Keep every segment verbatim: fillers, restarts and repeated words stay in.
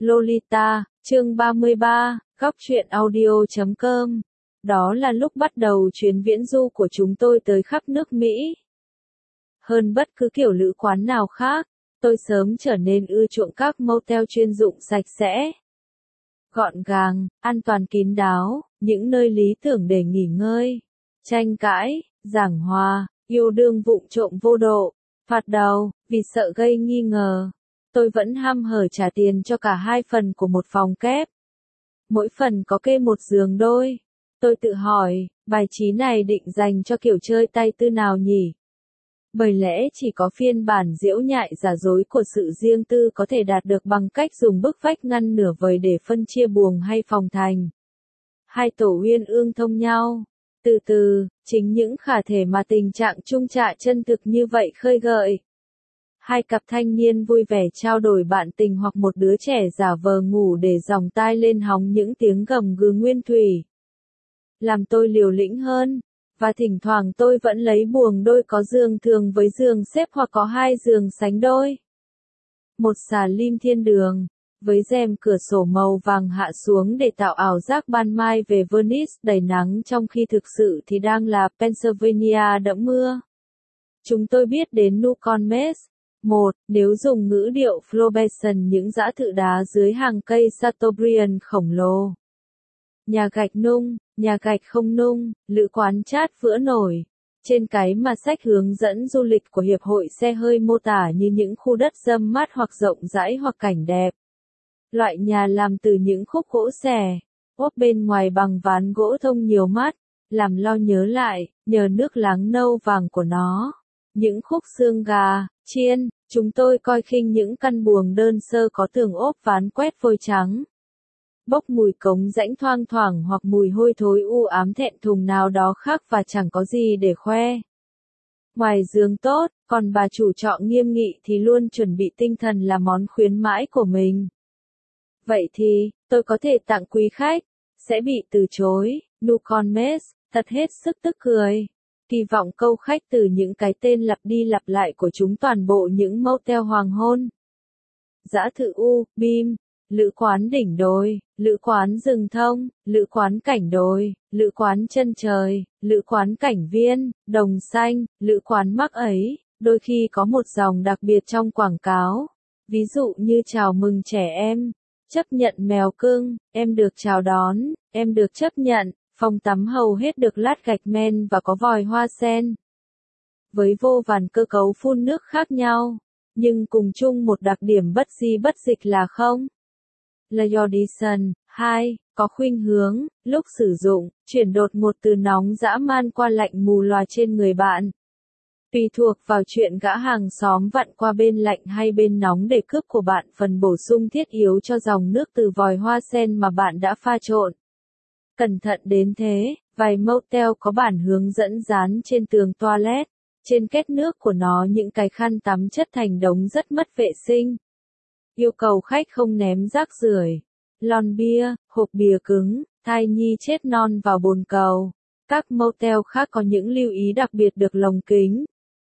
Lolita, chương ba mươi ba, góc truyện audio chấm com. Đó là lúc bắt đầu chuyến viễn du của chúng tôi tới khắp nước Mỹ. Hơn bất cứ kiểu lữ quán nào khác, tôi sớm trở nên ưa chuộng các motel chuyên dụng sạch sẽ, gọn gàng, an toàn kín đáo, những nơi lý tưởng để nghỉ ngơi, tranh cãi, giảng hòa, yêu đương vụng trộm vô độ, phạt đầu, vì sợ gây nghi ngờ. Tôi vẫn hăm hở trả tiền cho cả hai phần của một phòng kép. Mỗi phần có kê một giường đôi. Tôi tự hỏi, bài trí này định dành cho kiểu chơi tay tư nào nhỉ? Bởi lẽ chỉ có phiên bản giễu nhại giả dối của sự riêng tư có thể đạt được bằng cách dùng bức vách ngăn nửa vời để phân chia buồng hay phòng thành hai tổ uyên ương thông nhau. Từ từ, chính những khả thể mà tình trạng chung trạ chân thực như vậy khơi gợi. Hai cặp thanh niên vui vẻ trao đổi bạn tình hoặc một đứa trẻ giả vờ ngủ để dòng tai lên hóng những tiếng gầm gừ nguyên thủy. Làm tôi liều lĩnh hơn, và thỉnh thoảng tôi vẫn lấy buồng đôi có giường thường với giường xếp hoặc có hai giường sánh đôi. Một xà lim thiên đường, với rèm cửa sổ màu vàng hạ xuống để tạo ảo giác ban mai về Venice đầy nắng trong khi thực sự thì đang là Pennsylvania đẫm mưa. Chúng tôi biết đến Newcomb Mess. Một, nếu dùng ngữ điệu Flobesson những dã thự đá dưới hàng cây Chateaubriand khổng lồ. Nhà gạch nung, nhà gạch không nung, lữ quán chat vữa nổi. Trên cái mà sách hướng dẫn du lịch của Hiệp hội xe hơi mô tả như những khu đất râm mát hoặc rộng rãi hoặc cảnh đẹp. Loại nhà làm từ những khúc gỗ xẻ, ốp bên ngoài bằng ván gỗ thông nhiều mắt, làm lo nhớ lại, nhờ nước láng nâu vàng của nó. Những khúc xương gà, chiên, chúng tôi coi khinh những căn buồng đơn sơ có tường ốp ván quét phôi trắng. Bốc mùi cống rãnh thoang thoảng hoặc mùi hôi thối u ám thẹn thùng nào đó khác và chẳng có gì để khoe. Ngoài giường tốt, còn bà chủ trọ nghiêm nghị thì luôn chuẩn bị tinh thần là món khuyến mãi của mình. Vậy thì, tôi có thể tặng quý khách, sẽ bị từ chối, Newcomb Mess, thật hết sức tức cười. Kỳ vọng câu khách từ những cái tên lặp đi lặp lại của chúng toàn bộ những motel hoàng hôn. Dã thự U, Bim, lữ quán đỉnh đồi, lữ quán rừng thông, lữ quán cảnh đồi, lữ quán chân trời, lữ quán cảnh viên, đồng xanh, lữ quán mắc ấy, đôi khi có một dòng đặc biệt trong quảng cáo. Ví dụ như chào mừng trẻ em, chấp nhận mèo cưng, em được chào đón, em được chấp nhận. Phòng tắm hầu hết được lát gạch men và có vòi hoa sen. Với vô vàn cơ cấu phun nước khác nhau, nhưng cùng chung một đặc điểm bất di bất dịch là không. La Audition, hai, có khuynh hướng, lúc sử dụng, chuyển đột ngột từ nóng dã man qua lạnh mù lòa trên người bạn. Tùy thuộc vào chuyện gã hàng xóm vặn qua bên lạnh hay bên nóng để cướp của bạn phần bổ sung thiết yếu cho dòng nước từ vòi hoa sen mà bạn đã pha trộn. Cẩn thận đến thế, vài motel có bản hướng dẫn dán trên tường toilet, trên két nước của nó những cái khăn tắm chất thành đống rất mất vệ sinh. Yêu cầu khách không ném rác rưởi, lon bia, hộp bìa cứng, thai nhi chết non vào bồn cầu. Các motel khác có những lưu ý đặc biệt được lồng kính.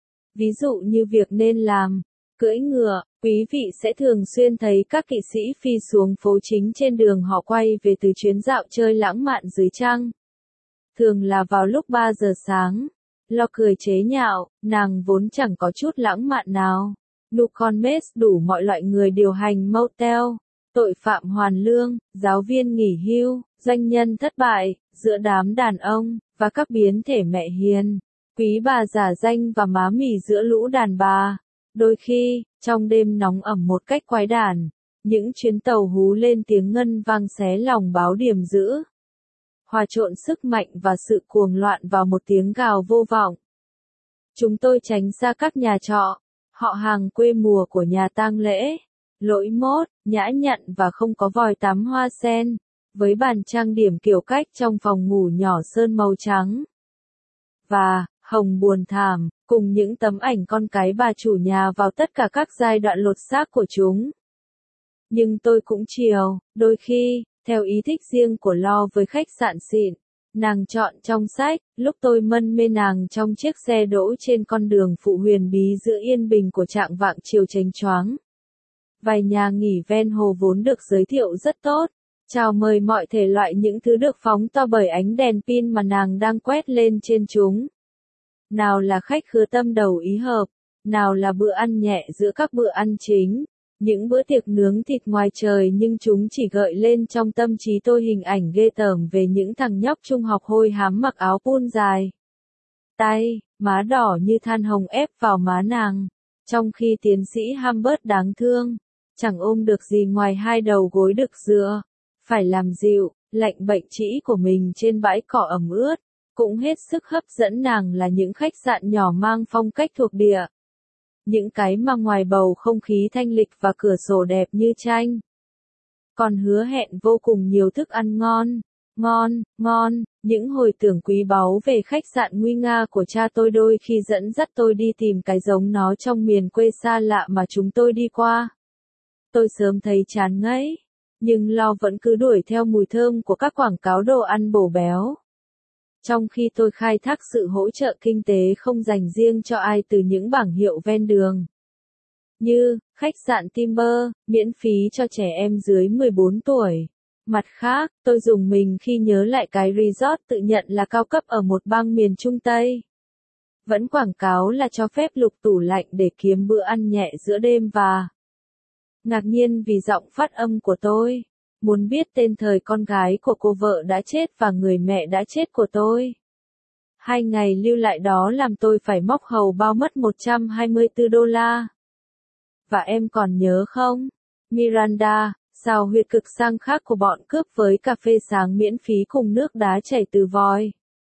Ví dụ như việc nên làm. Cưỡi ngựa, quý vị sẽ thường xuyên thấy các kỵ sĩ phi xuống phố chính trên đường họ quay về từ chuyến dạo chơi lãng mạn dưới trăng. Thường là vào lúc ba giờ sáng. Lo cười chế nhạo, nàng vốn chẳng có chút lãng mạn nào. Newcomb Mess đủ mọi loại người điều hành motel, tội phạm hoàn lương, giáo viên nghỉ hưu, doanh nhân thất bại, giữa đám đàn ông, và các biến thể mẹ hiền, quý bà giả danh và má mì giữa lũ đàn bà. Đôi khi, trong đêm nóng ẩm một cách quái đản, những chuyến tàu hú lên tiếng ngân vang xé lòng báo điểm dữ. Hòa trộn sức mạnh và sự cuồng loạn vào một tiếng gào vô vọng. Chúng tôi tránh xa các nhà trọ, họ hàng quê mùa của nhà tang lễ, lỗi mốt, nhã nhặn và không có vòi tắm hoa sen, với bàn trang điểm kiểu cách trong phòng ngủ nhỏ sơn màu trắng. Và, hồng buồn thảm, cùng những tấm ảnh con cái bà chủ nhà vào tất cả các giai đoạn lột xác của chúng. Nhưng tôi cũng chiều, đôi khi, theo ý thích riêng của Lo với khách sạn xịn, nàng chọn trong sách, lúc tôi mân mê nàng trong chiếc xe đỗ trên con đường phụ huyền bí giữa yên bình của trạng vạng chiều chênh choáng. Vài nhà nghỉ ven hồ vốn được giới thiệu rất tốt, chào mời mọi thể loại những thứ được phóng to bởi ánh đèn pin mà nàng đang quét lên trên chúng. Nào là khách khứa tâm đầu ý hợp, nào là bữa ăn nhẹ giữa các bữa ăn chính, những bữa tiệc nướng thịt ngoài trời, nhưng chúng chỉ gợi lên trong tâm trí tôi hình ảnh ghê tởm về những thằng nhóc trung học hôi hám mặc áo pun dài. Tay, má đỏ như than hồng ép vào má nàng, trong khi tiến sĩ Humbert đáng thương, chẳng ôm được gì ngoài hai đầu gối đực dựa, phải làm dịu, lạnh bệnh trĩ của mình trên bãi cỏ ẩm ướt. Cũng hết sức hấp dẫn nàng là những khách sạn nhỏ mang phong cách thuộc địa. Những cái mà ngoài bầu không khí thanh lịch và cửa sổ đẹp như tranh. Còn hứa hẹn vô cùng nhiều thức ăn ngon, ngon, ngon, những hồi tưởng quý báu về khách sạn nguy nga của cha tôi đôi khi dẫn dắt tôi đi tìm cái giống nó trong miền quê xa lạ mà chúng tôi đi qua. Tôi sớm thấy chán ngấy, nhưng lo vẫn cứ đuổi theo mùi thơm của các quảng cáo đồ ăn bổ béo. Trong khi tôi khai thác sự hỗ trợ kinh tế không dành riêng cho ai từ những bảng hiệu ven đường. Như, khách sạn Timber, miễn phí cho trẻ em dưới mười bốn tuổi. Mặt khác, tôi dùng mình khi nhớ lại cái resort tự nhận là cao cấp ở một bang miền Trung Tây. Vẫn quảng cáo là cho phép lục tủ lạnh để kiếm bữa ăn nhẹ giữa đêm và... Ngạc nhiên vì giọng phát âm của tôi. Muốn biết tên thời con gái của cô vợ đã chết và người mẹ đã chết của tôi. Hai ngày lưu lại đó làm tôi phải móc hầu bao mất một trăm hai mươi tư đô la. Và em còn nhớ không? Miranda, sao huyệt cực sang khác của bọn cướp với cà phê sáng miễn phí cùng nước đá chảy từ vòi.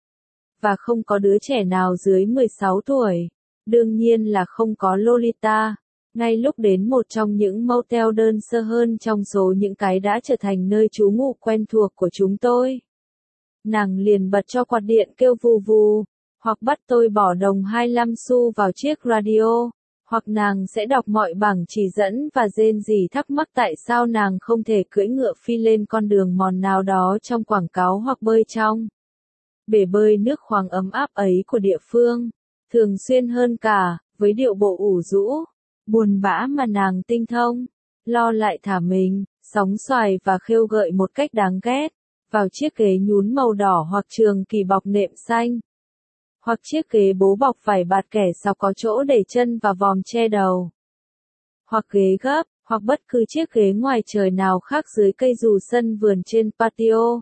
Và không có đứa trẻ nào dưới mười sáu tuổi. Đương nhiên là không có Lolita. Ngay lúc đến một trong những motel đơn sơ hơn trong số những cái đã trở thành nơi trú ngụ quen thuộc của chúng tôi. Nàng liền bật cho quạt điện kêu vù vù, hoặc bắt tôi bỏ đồng hai mươi lăm xu vào chiếc radio, hoặc nàng sẽ đọc mọi bảng chỉ dẫn và rên rỉ thắc mắc tại sao nàng không thể cưỡi ngựa phi lên con đường mòn nào đó trong quảng cáo hoặc bơi trong bể bơi nước khoáng ấm áp ấy của địa phương, thường xuyên hơn cả, với điệu bộ ủ rũ. Buồn bã mà nàng tinh thông, lo lại thả mình, sóng xoài và khêu gợi một cách đáng ghét, vào chiếc ghế nhún màu đỏ hoặc trường kỳ bọc nệm xanh, hoặc chiếc ghế bố bọc vải bạt kẻ sọc có chỗ để chân và vòm che đầu, hoặc ghế gấp, hoặc bất cứ chiếc ghế ngoài trời nào khác dưới cây dù sân vườn trên patio.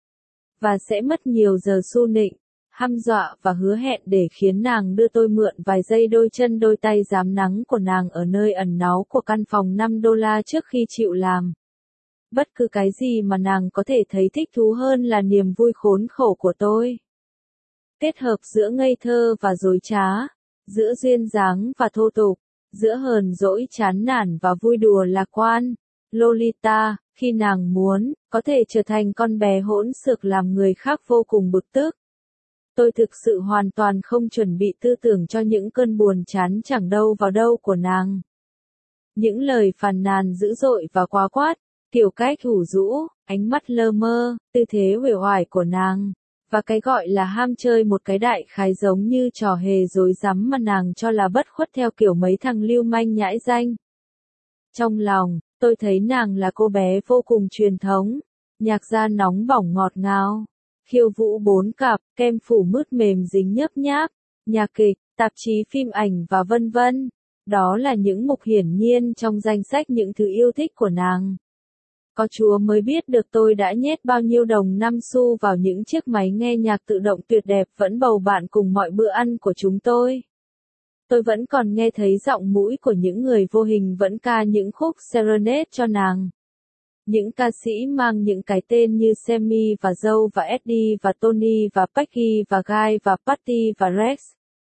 Và sẽ mất nhiều giờ su nịnh, hăm dọa và hứa hẹn để khiến nàng đưa tôi mượn vài giây đôi chân đôi tay rám nắng của nàng ở nơi ẩn náu của căn phòng năm đô la trước khi chịu làm. Bất cứ cái gì mà nàng có thể thấy thích thú hơn là niềm vui khốn khổ của tôi. Kết hợp giữa ngây thơ và dối trá, giữa duyên dáng và thô tục, giữa hờn dỗi chán nản và vui đùa lạc quan. Lolita, khi nàng muốn, có thể trở thành con bé hỗn xược làm người khác vô cùng bực tức. Tôi thực sự hoàn toàn không chuẩn bị tư tưởng cho những cơn buồn chán chẳng đâu vào đâu của nàng. Những lời phàn nàn dữ dội và quá quát, kiểu cách hủ rũ, ánh mắt lơ mơ, tư thế uể oải của nàng, và cái gọi là ham chơi một cái đại khái giống như trò hề rối rắm mà nàng cho là bất khuất theo kiểu mấy thằng lưu manh nhãi danh. Trong lòng, tôi thấy nàng là cô bé vô cùng truyền thống, nhạc da nóng bỏng ngọt ngào. Khiêu vũ bốn cặp, kem phủ mướt mềm dính nhấp nháp, nhạc kịch, tạp chí phim ảnh và vân vân. Đó là những mục hiển nhiên trong danh sách những thứ yêu thích của nàng. Có Chúa mới biết được tôi đã nhét bao nhiêu đồng năm xu vào những chiếc máy nghe nhạc tự động tuyệt đẹp vẫn bầu bạn cùng mọi bữa ăn của chúng tôi. Tôi vẫn còn nghe thấy giọng mũi của những người vô hình vẫn ca những khúc serenade cho nàng. Những ca sĩ mang những cái tên như Sammy và Joe và Eddie và Tony và Peggy và Guy và Patty và Rex.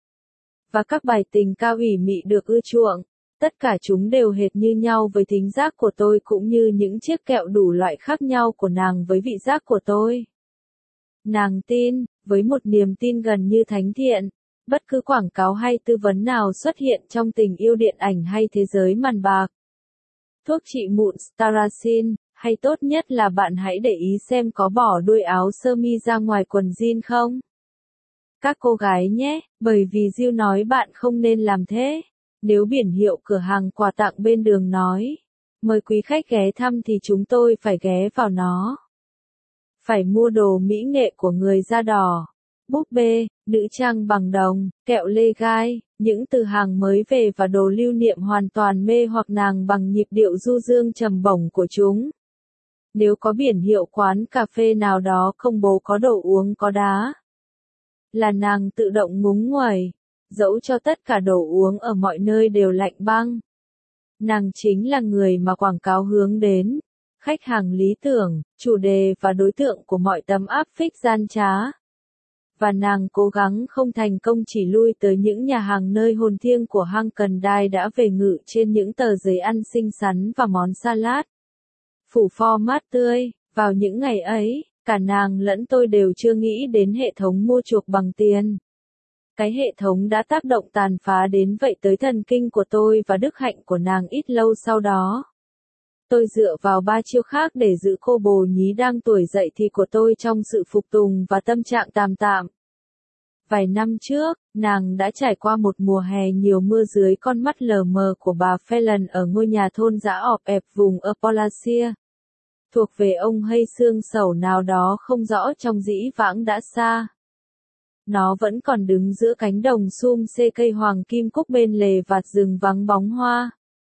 Và các bài tình ca ủy mị được ưa chuộng. Tất cả chúng đều hệt như nhau với thính giác của tôi cũng như những chiếc kẹo đủ loại khác nhau của nàng với vị giác của tôi. Nàng tin, với một niềm tin gần như thánh thiện, bất cứ quảng cáo hay tư vấn nào xuất hiện trong tình yêu điện ảnh hay thế giới màn bạc. Thuốc trị mụn Staracin, hay tốt nhất là bạn hãy để ý xem có bỏ đuôi áo sơ mi ra ngoài quần jean không? Các cô gái nhé, bởi vì Jill nói bạn không nên làm thế. Nếu biển hiệu cửa hàng quà tặng bên đường nói, Mời quý khách ghé thăm thì chúng tôi phải ghé vào nó. Phải mua đồ mỹ nghệ của người da đỏ. Búp bê, nữ trang bằng đồng, kẹo lê gai, những từ hàng mới về và đồ lưu niệm hoàn toàn mê hoặc nàng bằng nhịp điệu du dương trầm bổng của chúng. Nếu có biển hiệu quán cà phê nào đó công bố có đồ uống có đá, là nàng tự động ngúng nguẩy, dẫu cho tất cả đồ uống ở mọi nơi đều lạnh băng. Nàng chính là người mà quảng cáo hướng đến, khách hàng lý tưởng, chủ đề và đối tượng của mọi tấm áp phích gian trá. Và nàng cố gắng không thành công chỉ lui tới những nhà hàng nơi hồn thiêng của hang cần đai đã về ngự trên những tờ giấy ăn xinh xắn và món salad. Phủ format tươi, vào những ngày ấy, cả nàng lẫn tôi đều chưa nghĩ đến hệ thống mua chuộc bằng tiền. Cái hệ thống đã tác động tàn phá đến vậy tới thần kinh của tôi và đức hạnh của nàng ít lâu sau đó. Tôi dựa vào ba chiêu khác để giữ cô bồ nhí đang tuổi dậy thì của tôi trong sự phục tùng và tâm trạng tạm tạm. Vài năm trước, nàng đã trải qua một mùa hè nhiều mưa dưới con mắt lờ mờ của bà Phelan ở ngôi nhà thôn dã ọp ẹp vùng Appalachia. Thuộc về ông hay xương sầu nào đó không rõ trong dĩ vãng đã xa. Nó vẫn còn đứng giữa cánh đồng sum xê cây hoàng kim cúc bên lề vạt rừng vắng bóng hoa.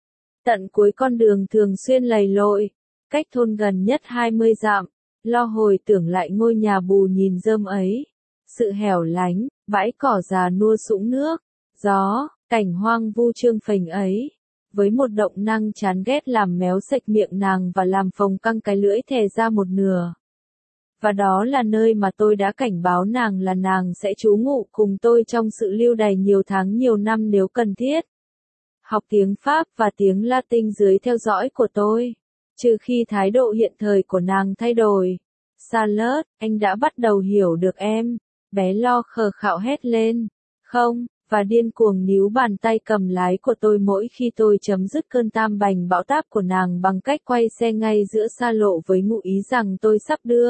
Tận cuối con đường thường xuyên lầy lội, cách thôn gần nhất hai mươi dặm, lo hồi tưởng lại ngôi nhà bù nhìn rơm ấy. Sự hẻo lánh, bãi cỏ già nua sũng nước, gió, cảnh hoang vu trương phình ấy. Với một động năng chán ghét làm méo sạch miệng nàng và làm phồng căng cái lưỡi thè ra một nửa. Và đó là nơi mà tôi đã cảnh báo nàng là nàng sẽ trú ngụ cùng tôi trong sự lưu đày nhiều tháng nhiều năm nếu cần thiết. Học tiếng Pháp và tiếng Latin dưới theo dõi của tôi. Trừ khi thái độ hiện thời của nàng thay đổi. Charlotte, anh đã bắt đầu hiểu được em. Bé lo khờ khạo hét lên. Không, và điên cuồng níu bàn tay cầm lái của tôi mỗi khi tôi chấm dứt cơn tam bành bão táp của nàng bằng cách quay xe ngay giữa xa lộ với ngụ ý rằng tôi sắp đưa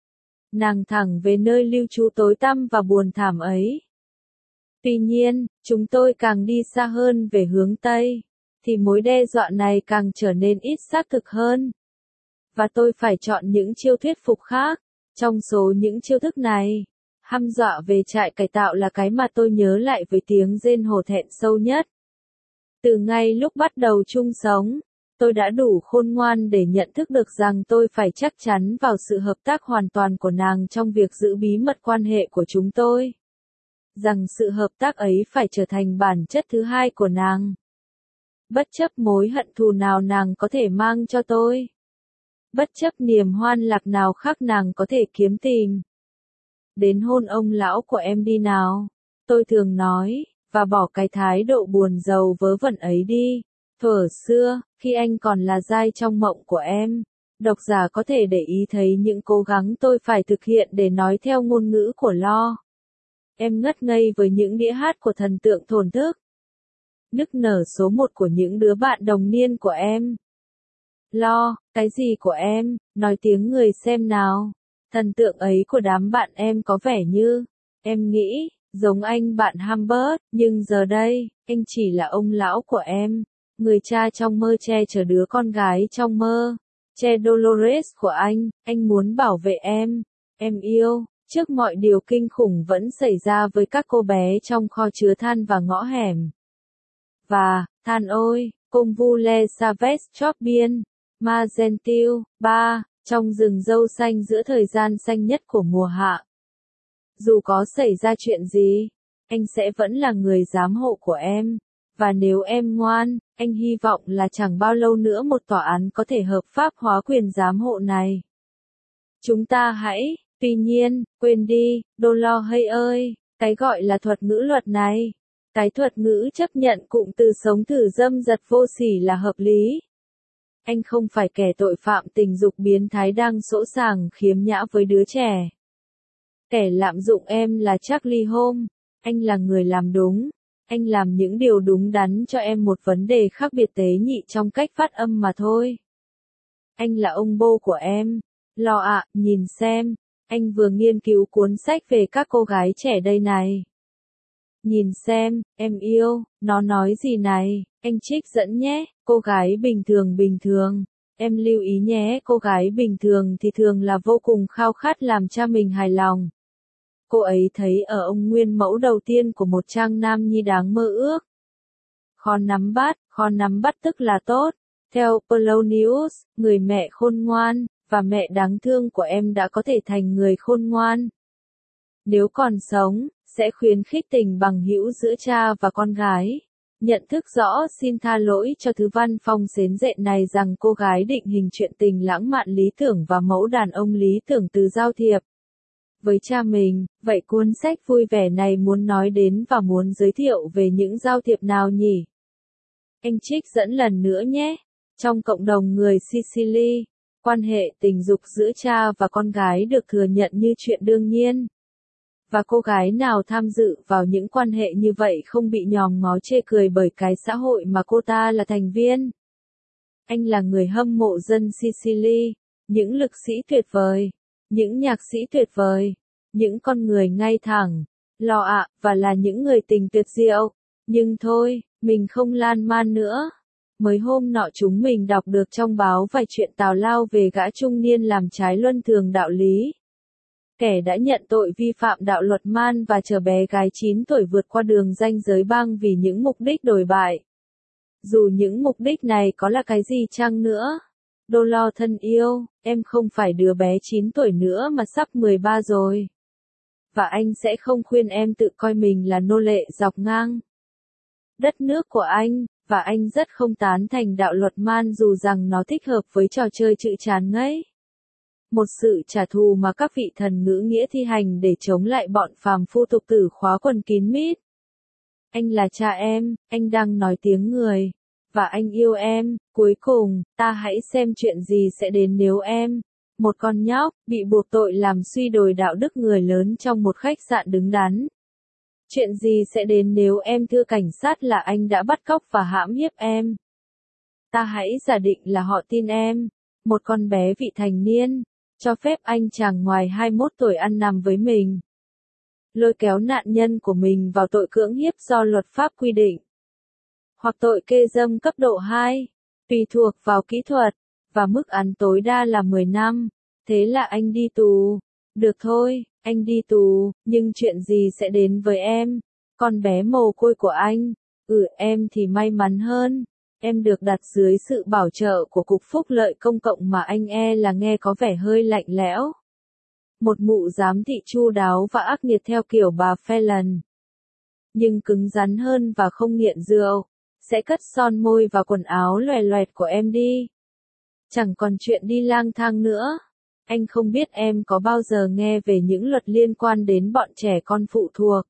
nàng thẳng về nơi lưu trú tối tăm và buồn thảm ấy. Tuy nhiên, chúng tôi càng đi xa hơn về hướng Tây, thì mối đe dọa này càng trở nên ít xác thực hơn. Và tôi phải chọn những chiêu thuyết phục khác. Trong số những chiêu thức này, hăm dọa về trại cải tạo là cái mà tôi nhớ lại với tiếng rên hổ thẹn sâu nhất. Từ ngay lúc bắt đầu chung sống, tôi đã đủ khôn ngoan để nhận thức được rằng tôi phải chắc chắn vào sự hợp tác hoàn toàn của nàng trong việc giữ bí mật quan hệ của chúng tôi. Rằng sự hợp tác ấy phải trở thành bản chất thứ hai của nàng. Bất chấp mối hận thù nào nàng có thể mang cho tôi. Bất chấp niềm hoan lạc nào khác nàng có thể kiếm tìm. Đến hôn ông lão của em đi nào, tôi thường nói, và bỏ cái thái độ buồn rầu vớ vẩn ấy đi. Thuở xưa, khi anh còn là giai trong mộng của em, độc giả có thể để ý thấy những cố gắng tôi phải thực hiện để nói theo ngôn ngữ của Lo. Em ngất ngây với những đĩa hát của thần tượng thổn thức. Nức nở số một của những đứa bạn đồng niên của em. Lo, cái gì của em, nói tiếng người xem nào. Thần tượng ấy của đám bạn em có vẻ như, em nghĩ, giống anh bạn Humbert, nhưng giờ đây, anh chỉ là ông lão của em. Người cha trong mơ che chở đứa con gái trong mơ. Che Dolores của anh, anh muốn bảo vệ em. Em yêu, trước mọi điều kinh khủng vẫn xảy ra với các cô bé trong kho chứa than và ngõ hẻm. Và, than ôi, công vu le Saves Chopin, Ma Gentil, ba, trong rừng dâu xanh giữa thời gian xanh nhất của mùa hạ. Dù có xảy ra chuyện gì, anh sẽ vẫn là người giám hộ của em. Và nếu em ngoan, anh hy vọng là chẳng bao lâu nữa một tòa án có thể hợp pháp hóa quyền giám hộ này. Chúng ta hãy, tuy nhiên, quên đi, Đô Lo hay ơi, cái gọi là thuật ngữ luật này. Cái thuật ngữ chấp nhận cụm từ sống thử dâm giật vô sỉ là hợp lý. Anh không phải kẻ tội phạm tình dục biến thái đang sỗ sàng khiếm nhã với đứa trẻ. Kẻ lạm dụng em là Charlie Holmes, anh là người làm đúng. Anh làm những điều đúng đắn cho em một vấn đề khác biệt tế nhị trong cách phát âm mà thôi. Anh là ông bô của em. Lo ạ, nhìn xem, anh vừa nghiên cứu cuốn sách về các cô gái trẻ đây này. Nhìn xem, em yêu, nó nói gì này, Anh trích dẫn nhé, cô gái bình thường bình thường. Em lưu ý nhé, cô gái bình thường thì thường là vô cùng khao khát làm cha mình hài lòng. Cô ấy thấy ở ông nguyên mẫu đầu tiên của một trang nam nhi đáng mơ ước. Khó nắm bắt, khó nắm bắt tức là tốt. Theo Polonius, người mẹ khôn ngoan, và mẹ đáng thương của em đã có thể thành người khôn ngoan. Nếu còn sống, sẽ khuyến khích tình bằng hữu giữa cha và con gái. Nhận thức rõ xin tha lỗi cho thứ văn phong xến dện này rằng cô gái định hình chuyện tình lãng mạn lý tưởng và mẫu đàn ông lý tưởng từ giao thiệp với cha mình, vậy cuốn sách vui vẻ này muốn nói đến và muốn giới thiệu về những giao thiệp nào nhỉ? Anh trích dẫn lần nữa nhé. Trong cộng đồng người Sicily, quan hệ tình dục giữa cha và con gái được thừa nhận như chuyện đương nhiên. Và cô gái nào tham dự vào những quan hệ như vậy không bị nhòm ngó chê cười bởi cái xã hội mà cô ta là thành viên. Anh là người hâm mộ dân Sicily, những lực sĩ tuyệt vời, những nhạc sĩ tuyệt vời, những con người ngay thẳng, lo ạ, và là những người tình tuyệt diệu. Nhưng thôi, mình không lan man nữa. Mới hôm nọ chúng mình đọc được trong báo vài chuyện tào lao về gã trung niên làm trái luân thường đạo lý. Kẻ đã nhận tội vi phạm đạo luật man và chở bé gái chín tuổi vượt qua đường ranh giới bang vì những mục đích đồi bại. Dù những mục đích này có là cái gì chăng nữa. Đô lo thân yêu, em không phải đứa bé chín tuổi nữa mà sắp mười ba rồi. Và anh sẽ không khuyên em tự coi mình là nô lệ dọc ngang đất nước của anh, và anh rất không tán thành đạo luật man dù rằng nó thích hợp với trò chơi chữ chán ngấy. Một sự trả thù mà các vị thần ngữ nghĩa thi hành để chống lại bọn phàm phu tục tử khóa quần kín mít. Anh là cha em, anh đang nói tiếng người, và anh yêu em. Cuối cùng, ta hãy xem chuyện gì sẽ đến nếu em, một con nhóc, bị buộc tội làm suy đồi đạo đức người lớn trong một khách sạn đứng đắn. Chuyện gì sẽ đến nếu em thưa cảnh sát là anh đã bắt cóc và hãm hiếp em. Ta hãy giả định là họ tin em, một con bé vị thành niên, cho phép anh chàng ngoài hai mươi mốt tuổi ăn nằm với mình. Lôi kéo nạn nhân của mình vào tội cưỡng hiếp do luật pháp quy định. Hoặc tội kê dâm cấp độ hai, tùy thuộc vào kỹ thuật, và mức án tối đa là mười năm. Thế là anh đi tù. Được thôi, anh đi tù, nhưng chuyện gì sẽ đến với em? Con bé mồ côi của anh. Ừ, em thì may mắn hơn. Em được đặt dưới sự bảo trợ của Cục Phúc lợi Công cộng mà anh e là nghe có vẻ hơi lạnh lẽo. Một mụ giám thị chu đáo và ác nghiệt theo kiểu bà Phelan. Nhưng cứng rắn hơn và không nghiện rượu. Sẽ cất son môi và quần áo loè loẹt của em đi. Chẳng còn chuyện đi lang thang nữa. Anh không biết em có bao giờ nghe về những luật liên quan đến bọn trẻ con phụ thuộc.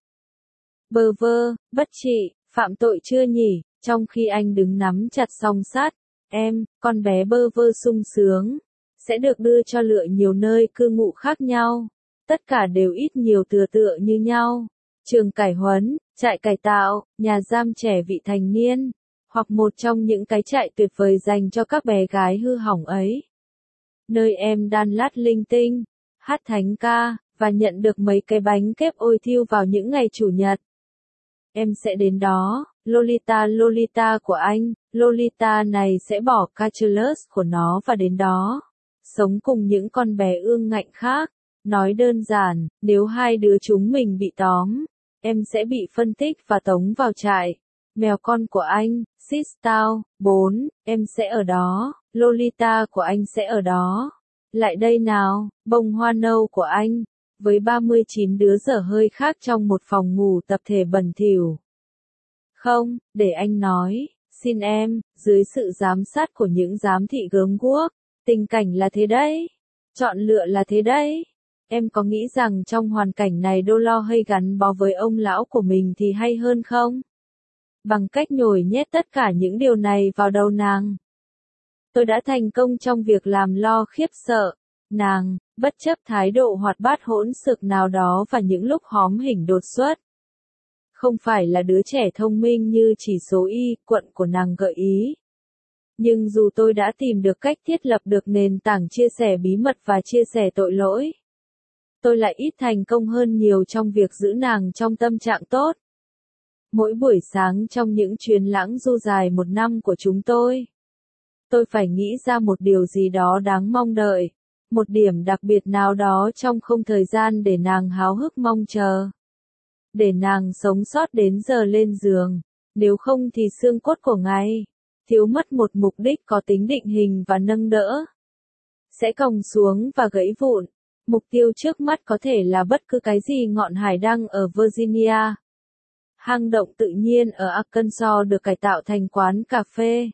Bơ vơ, bất trị, phạm tội chưa nhỉ? Trong khi anh đứng nắm chặt song sắt, em, con bé bơ vơ sung sướng, sẽ được đưa cho lựa nhiều nơi cư ngụ khác nhau. Tất cả đều ít nhiều tựa tựa như nhau. Trường cải huấn, trại cải tạo, nhà giam trẻ vị thành niên, hoặc một trong những cái trại tuyệt vời dành cho các bé gái hư hỏng ấy. Nơi em đan lát linh tinh, hát thánh ca, và nhận được mấy cái bánh kép ôi thiêu vào những ngày chủ nhật. Em sẽ đến đó, Lolita Lolita của anh, Lolita này sẽ bỏ Catullus của nó và đến đó. Sống cùng những con bé ương ngạnh khác. Nói đơn giản, nếu hai đứa chúng mình bị tóm, em sẽ bị phân tích và tống vào trại. Mèo con của anh, Sistao, bốn, em sẽ ở đó, Lolita của anh sẽ ở đó. Lại đây nào, bông hoa nâu của anh, với ba mươi chín đứa dở hơi khác trong một phòng ngủ tập thể bẩn thỉu. Không, để anh nói, xin em, dưới sự giám sát của những giám thị gớm guốc, tình cảnh là thế đấy. Chọn lựa là thế đấy. Em có nghĩ rằng trong hoàn cảnh này đô lo hay gắn bó với ông lão của mình thì hay hơn không? Bằng cách nhồi nhét tất cả những điều này vào đầu nàng. Tôi đã thành công trong việc làm lo khiếp sợ nàng, bất chấp thái độ hoạt bát hỗn xược nào đó và những lúc hóm hỉnh đột xuất. Không phải là đứa trẻ thông minh như chỉ số y quận của nàng gợi ý. Nhưng dù tôi đã tìm được cách thiết lập được nền tảng chia sẻ bí mật và chia sẻ tội lỗi, tôi lại ít thành công hơn nhiều trong việc giữ nàng trong tâm trạng tốt. Mỗi buổi sáng trong những chuyến lãng du dài một năm của chúng tôi, tôi phải nghĩ ra một điều gì đó đáng mong đợi, một điểm đặc biệt nào đó trong không thời gian để nàng háo hức mong chờ. Để nàng sống sót đến giờ lên giường, nếu không thì xương cốt của ngày, thiếu mất một mục đích có tính định hình và nâng đỡ, sẽ còng xuống và gãy vụn. Mục tiêu trước mắt có thể là bất cứ cái gì ngọn hải đăng ở Virginia. Hang động tự nhiên ở Arkansas được cải tạo thành quán cà phê.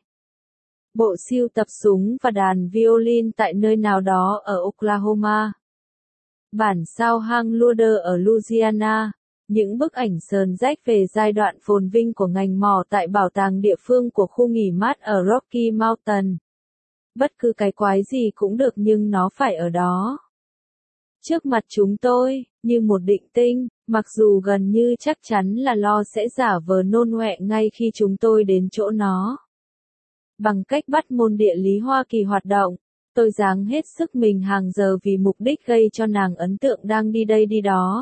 Bộ sưu tập súng và đàn violin tại nơi nào đó ở Oklahoma. Bản sao hang Lourdes ở Louisiana. Những bức ảnh sờn rách về giai đoạn phồn vinh của ngành mỏ tại bảo tàng địa phương của khu nghỉ mát ở Rocky Mountain. Bất cứ cái quái gì cũng được nhưng nó phải ở đó. Trước mặt chúng tôi, như một định tinh, mặc dù gần như chắc chắn là lo sẽ giả vờ nôn ọe ngay khi chúng tôi đến chỗ nó. Bằng cách bắt môn địa lý Hoa Kỳ hoạt động, tôi giáng hết sức mình hàng giờ vì mục đích gây cho nàng ấn tượng đang đi đây đi đó.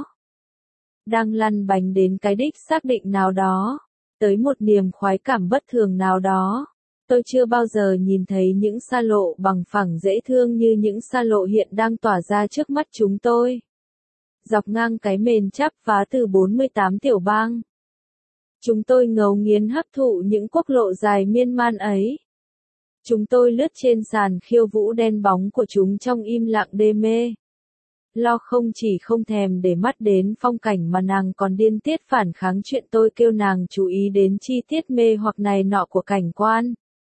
Đang lăn bánh đến cái đích xác định nào đó, tới một niềm khoái cảm bất thường nào đó. Tôi chưa bao giờ nhìn thấy những xa lộ bằng phẳng dễ thương như những xa lộ hiện đang tỏa ra trước mắt chúng tôi. Dọc ngang cái mền chắp vá từ bốn mươi tám tiểu bang. Chúng tôi ngấu nghiến hấp thụ những quốc lộ dài miên man ấy. Chúng tôi lướt trên sàn khiêu vũ đen bóng của chúng trong im lặng đê mê. Lo không chỉ không thèm để mắt đến phong cảnh mà nàng còn điên tiết phản kháng chuyện tôi kêu nàng chú ý đến chi tiết mê hoặc này nọ của cảnh quan.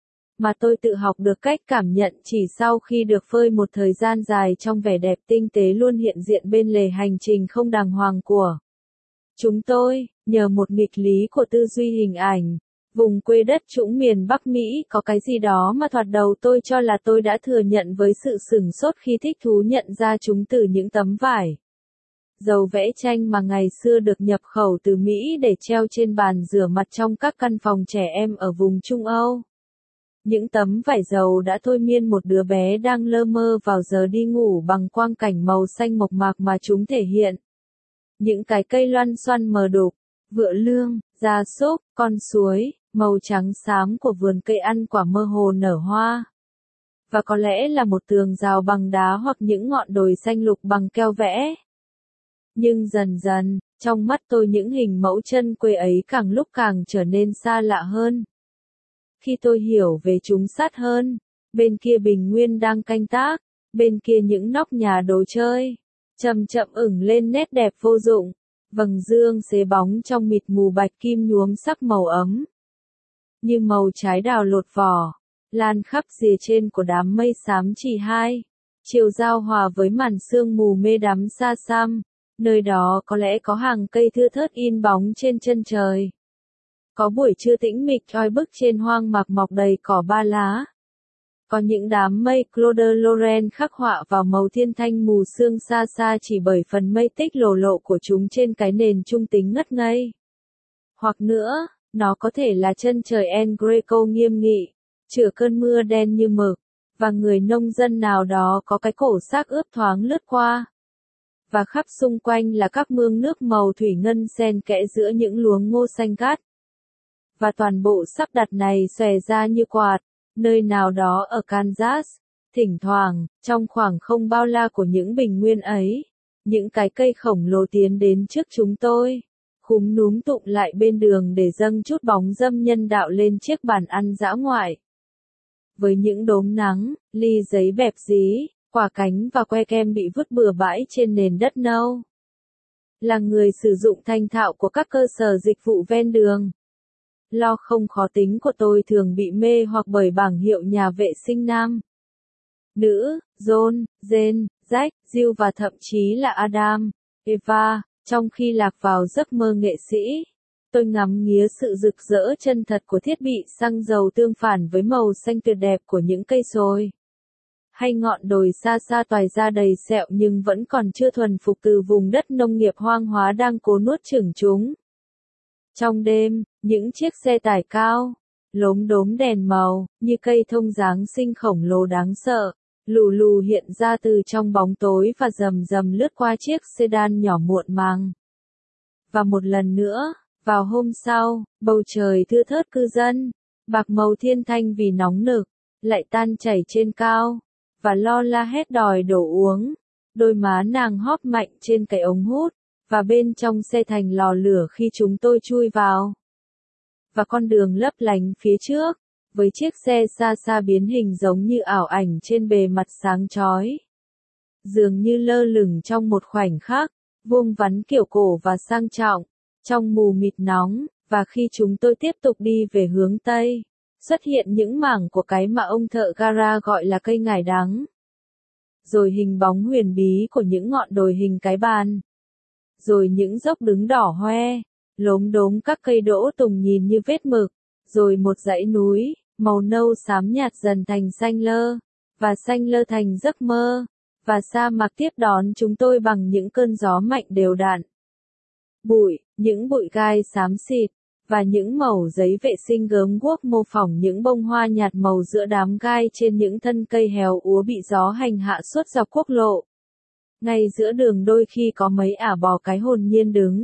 Mà tôi tự học được cách cảm nhận chỉ sau khi được phơi một thời gian dài trong vẻ đẹp tinh tế luôn hiện diện bên lề hành trình không đàng hoàng của chúng tôi, nhờ một nghịch lý của tư duy hình ảnh. Vùng quê đất trũng miền Bắc Mỹ có cái gì đó mà thoạt đầu tôi cho là tôi đã thừa nhận với sự sửng sốt khi thích thú nhận ra chúng từ những tấm vải dầu vẽ tranh mà ngày xưa được nhập khẩu từ Mỹ để treo trên bàn rửa mặt trong các căn phòng trẻ em ở vùng Trung Âu. Những tấm vải dầu đã thôi miên một đứa bé đang lơ mơ vào giờ đi ngủ bằng quang cảnh màu xanh mộc mạc mà chúng thể hiện. Những cái cây loăn xoăn mờ đục, vựa lương, gia súc, con suối, màu trắng xám của vườn cây ăn quả mơ hồ nở hoa. Và có lẽ là một tường rào bằng đá hoặc những ngọn đồi xanh lục bằng keo vẽ. Nhưng dần dần, trong mắt tôi những hình mẫu chân quê ấy càng lúc càng trở nên xa lạ hơn. Khi tôi hiểu về chúng sát hơn, bên kia bình nguyên đang canh tác, bên kia những nóc nhà đồ chơi, chậm chậm ửng lên nét đẹp vô dụng, vầng dương xế bóng trong mịt mù bạch kim nhuốm sắc màu ấm. Như màu trái đào lột vỏ, lan khắp rìa trên của đám mây xám chỉ hai, chiều giao hòa với màn sương mù mê đắm xa xăm, nơi đó có lẽ có hàng cây thưa thớt in bóng trên chân trời. Có buổi trưa tĩnh mịch oi bức trên hoang mạc mọc đầy cỏ ba lá. Có những đám mây Claude Lorraine khắc họa vào màu thiên thanh mù sương xa xa chỉ bởi phần mây tích lồ lộ của chúng trên cái nền trung tính ngất ngây. Hoặc nữa, nó có thể là chân trời El Greco nghiêm nghị, chữa cơn mưa đen như mực, và người nông dân nào đó có cái cổ xác ướp thoáng lướt qua. Và khắp xung quanh là các mương nước màu thủy ngân xen kẽ giữa những luống ngô xanh gắt. Và toàn bộ sắp đặt này xòe ra như quạt, nơi nào đó ở Kansas. Thỉnh thoảng, trong khoảng không bao la của những bình nguyên ấy, những cái cây khổng lồ tiến đến trước chúng tôi, khúm núm tụng lại bên đường để dâng chút bóng dâm nhân đạo lên chiếc bàn ăn dã ngoại. Với những đốm nắng, ly giấy bẹp dí, quả cánh và que kem bị vứt bừa bãi trên nền đất nâu. Là người sử dụng thành thạo của các cơ sở dịch vụ ven đường. Lo không khó tính của tôi thường bị mê hoặc bởi bảng hiệu nhà vệ sinh nam, nữ, John, Jane, Jack, Jill và thậm chí là Adam, Eva, trong khi lạc vào giấc mơ nghệ sĩ. Tôi ngắm nghía sự rực rỡ chân thật của thiết bị xăng dầu tương phản với màu xanh tuyệt đẹp của những cây sồi. Hay ngọn đồi xa xa toài ra đầy sẹo nhưng vẫn còn chưa thuần phục từ vùng đất nông nghiệp hoang hóa đang cố nuốt chửng chúng. Trong đêm, những chiếc xe tải cao, lốm đốm đèn màu, như cây thông Giáng sinh khổng lồ đáng sợ, lù lù hiện ra từ trong bóng tối và rầm rầm lướt qua chiếc sedan nhỏ muộn màng. Và một lần nữa, Vào hôm sau, bầu trời thưa thớt cư dân, bạc màu thiên thanh vì nóng nực, lại tan chảy trên cao, và lo la hét đòi đổ uống. Đôi má nàng hóp mạnh trên cái ống hút, và bên trong xe thành lò lửa khi chúng tôi chui vào. Và con đường lấp lánh phía trước, với chiếc xe xa xa biến hình giống như ảo ảnh trên bề mặt sáng chói. Dường như lơ lửng trong một khoảnh khắc, vuông vắn kiểu cổ và sang trọng, trong mù mịt nóng, và khi chúng tôi tiếp tục đi về hướng Tây, xuất hiện những mảng của cái mà ông thợ gara gọi là cây ngải đắng. Rồi hình bóng huyền bí của những ngọn đồi hình cái bàn. Rồi những dốc đứng đỏ hoe, lốm đốm các cây đỗ tùng nhìn như vết mực. Rồi một dãy núi, màu nâu xám nhạt dần thành xanh lơ, và xanh lơ thành giấc mơ. Và sa mạc tiếp đón chúng tôi bằng những cơn gió mạnh đều đặn. Bụi, những bụi gai xám xịt, và những mẩu giấy vệ sinh gớm guốc mô phỏng những bông hoa nhạt màu giữa đám gai trên những thân cây héo úa bị gió hành hạ suốt dọc quốc lộ. Ngay giữa đường đôi khi có mấy ả bò cái hồn nhiên đứng,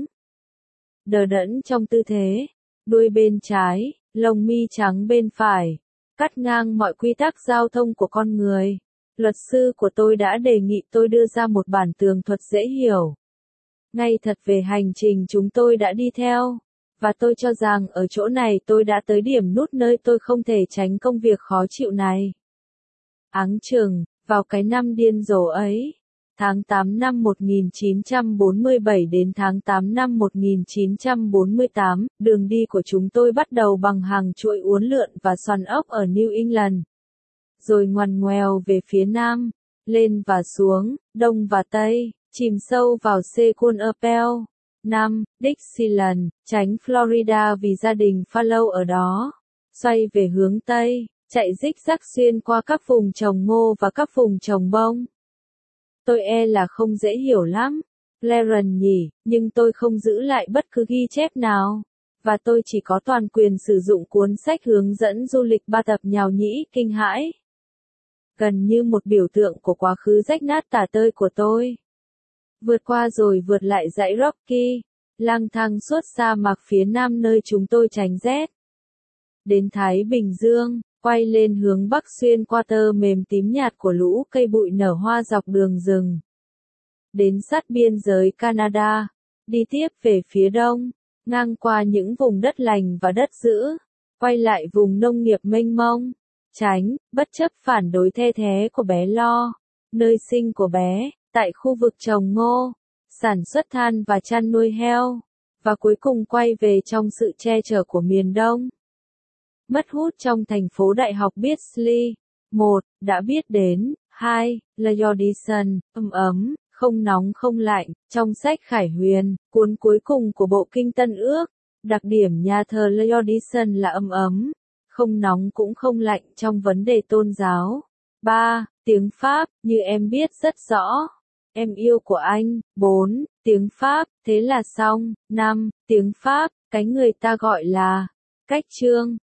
đờ đẫn trong tư thế, đuôi bên trái, lông mi trắng bên phải, cắt ngang mọi quy tắc giao thông của con người. Luật sư của tôi đã đề nghị tôi đưa ra một bản tường thuật dễ hiểu. Ngay thật về hành trình chúng tôi đã đi theo. Và tôi cho rằng ở chỗ này tôi đã tới điểm nút nơi tôi không thể tránh công việc khó chịu này. Áng chừng, vào cái năm điên rồ ấy, tháng tám năm một nghìn chín trăm bốn mươi bảy đến tháng tám năm một nghìn chín trăm bốn mươi tám, đường đi của chúng tôi bắt đầu bằng hàng chuỗi uốn lượn và xoắn ốc ở New England. Rồi ngoằn ngoèo về phía nam, lên và xuống, đông và tây, chìm sâu vào Secund Appel, Nam, Dixieland, tránh Florida vì gia đình Fallow ở đó, xoay về hướng tây, chạy rích rắc xuyên qua các vùng trồng ngô và các vùng trồng bông. Tôi e là không dễ hiểu lắm, Clarence nhỉ, nhưng tôi không giữ lại bất cứ ghi chép nào, và tôi chỉ có toàn quyền sử dụng cuốn sách hướng dẫn du lịch ba tập nhào nhĩ kinh hãi. Gần như một biểu tượng của quá khứ rách nát tả tơi của tôi. Vượt qua rồi vượt lại dãy Rocky, lang thang suốt sa mạc phía nam nơi chúng tôi tránh rét. Đến Thái Bình Dương, quay lên hướng bắc xuyên qua tơ mềm tím nhạt của lũ cây bụi nở hoa dọc đường rừng. Đến sát biên giới Canada, đi tiếp về phía đông, ngang qua những vùng đất lành và đất dữ, quay lại vùng nông nghiệp mênh mông. Tránh, bất chấp phản đối the thé của bé Lo, nơi sinh của bé, tại khu vực trồng ngô, sản xuất than và chăn nuôi heo, và cuối cùng quay về trong sự che chở của miền Đông. Mất hút trong thành phố đại học Beasley. một. Đã biết đến. hai. La Audition, ấm ấm, không nóng không lạnh, trong sách Khải Huyền, cuốn cuối cùng của bộ kinh Tân Ước. Đặc điểm nhà thờ La Audition là ấm ấm, không nóng cũng không lạnh trong vấn đề tôn giáo. ba. Tiếng Pháp, như em biết rất rõ. Em yêu của anh. bốn. Tiếng Pháp, thế là xong. năm. Tiếng Pháp, cái người ta gọi là cách chương.